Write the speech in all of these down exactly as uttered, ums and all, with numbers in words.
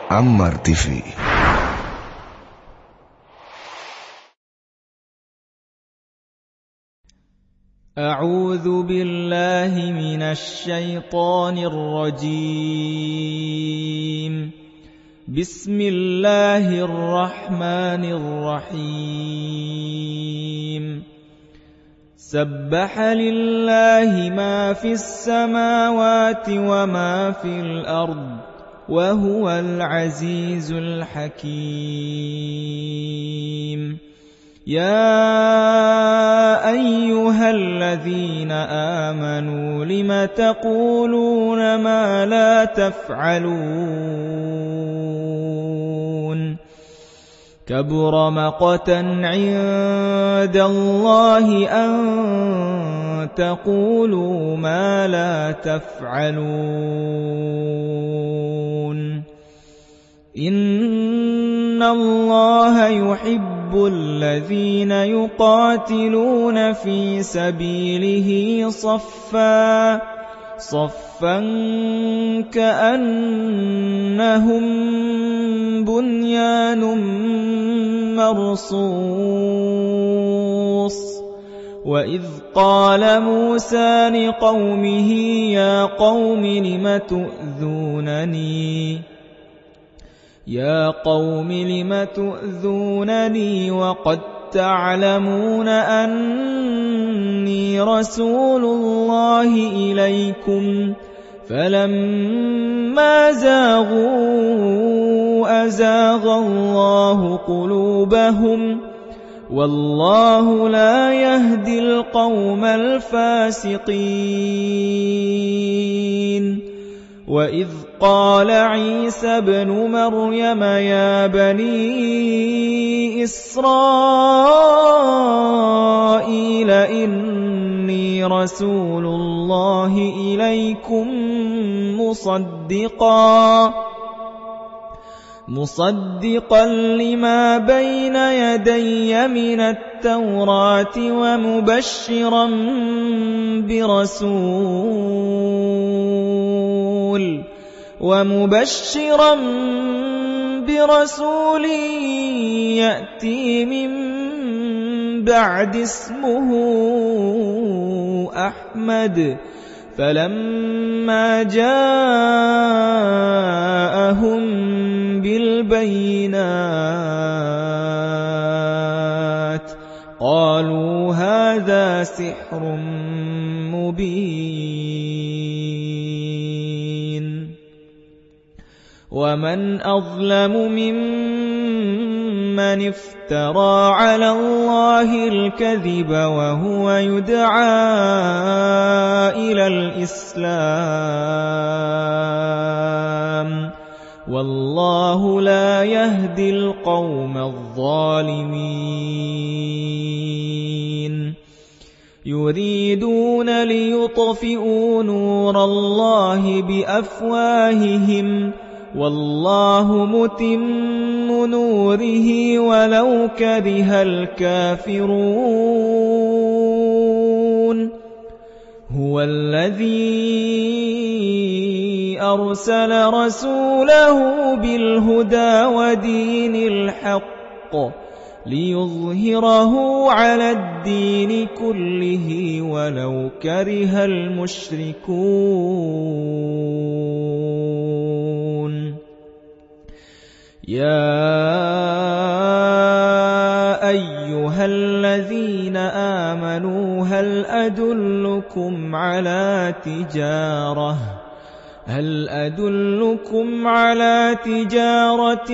Ammar T V. أعوذ بالله من الشيطان الرجيم. بسم الله الرحمن الرحيم. سبح لله ما في السماوات وما في الأرض وهو العزيز الحكيم. يا أيها الذين آمنوا لم تقولون ما لا تفعلون؟ كبر مقتا عند الله أن تقولوا ما لا تفعلون. إن الله يحب الذين يقاتلون في سبيله صفا صفا كأنهم بنيان مرصوص. وإذ قال موسى لقومه يا قوم لم تؤذونني يا قوم لم تؤذونني وقد تعلمون أني رسول الله إليكم؟ فلما زاغوا أزاغ الله قلوبهم والله لا يهدي القوم الفاسقين. وإذ قال عيسى ابن مريم يا بني إسرائيل إني رسول الله إليكم مصدقا مصدقا لما بين يدي من التوراة ومبشرا برسول ومبشرا برسول يأتي من بعد اسمه أحمد. فلما جاءهم بالبينات قالوا هذا سحر مبين. ومن أظلم ممن افترى على الله الكذب وهو يدعى إلى الإسلام والله لا يهدي القوم الظالمين. يريدون ليطفئوا نور الله بأفواههم والله متم نوره ولو كره الكافرون. هو الذي أرسل رسوله بالهدى ودين الحق ليظهره على الدين كله ولو كره المشركون. يا أيها الذين آمنوا هل أدلكم على تجارة هل أدلكم على تجارة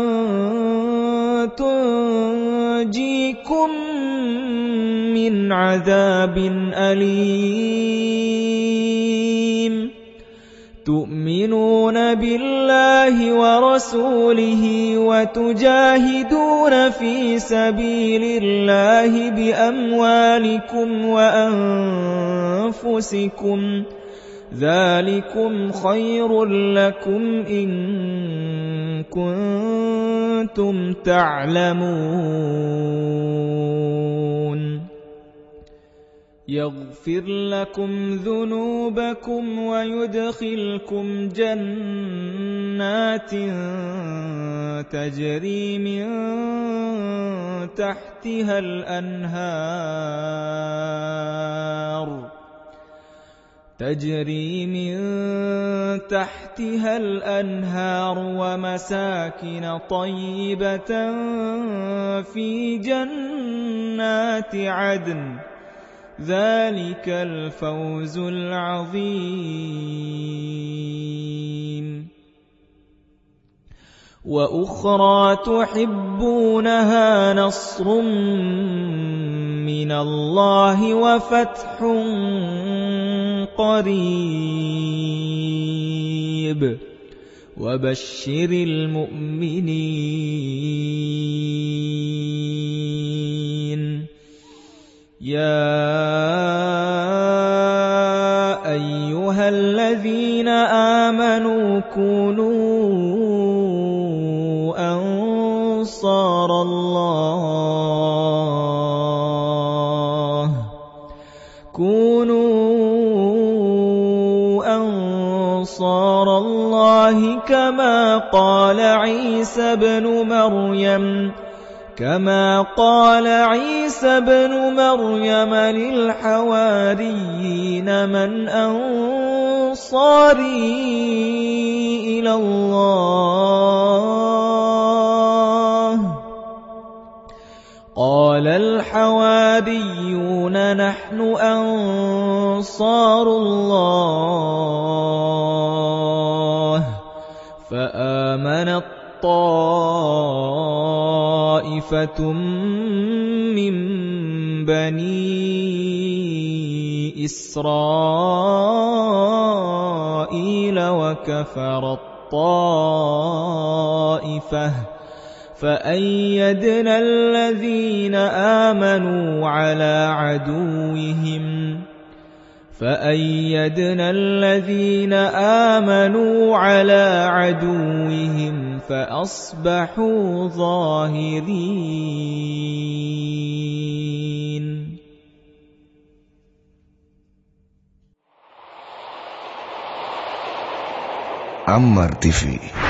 تنجيكم من عذاب أليم؟ تؤمنون بالله ورسوله وتجاهدون في سبيل الله بأموالكم وأنفسكم ذلكم خير لكم إن كنتم تعلمون. يغفر لكم ذنوبكم ويدخلكم جنات تجري من تحتها الأنهار تجري من تحتها الأنهار ومساكن طيبة في جنات عدن ذلك الفوز العظيم. وأخرى تحبونها نصر من الله وفتح قريب وبشر المؤمنين. يا أيها الذين آمنوا كونوا أنصار الله كونوا أنصار الله كما قال عيسى ابن مريم كما قال عيسى ابن مريم للحواريين من أنصاري إلى الله قال الحواريون نحن أنصار الله فآمنت طائفة من بني إسرائيل وكفرت طائفة فأيدنا الذين آمنوا على عدوهم فأيدنا الذين آمنوا على عدوهم فأصبحوا ظاهرين. عمر تي في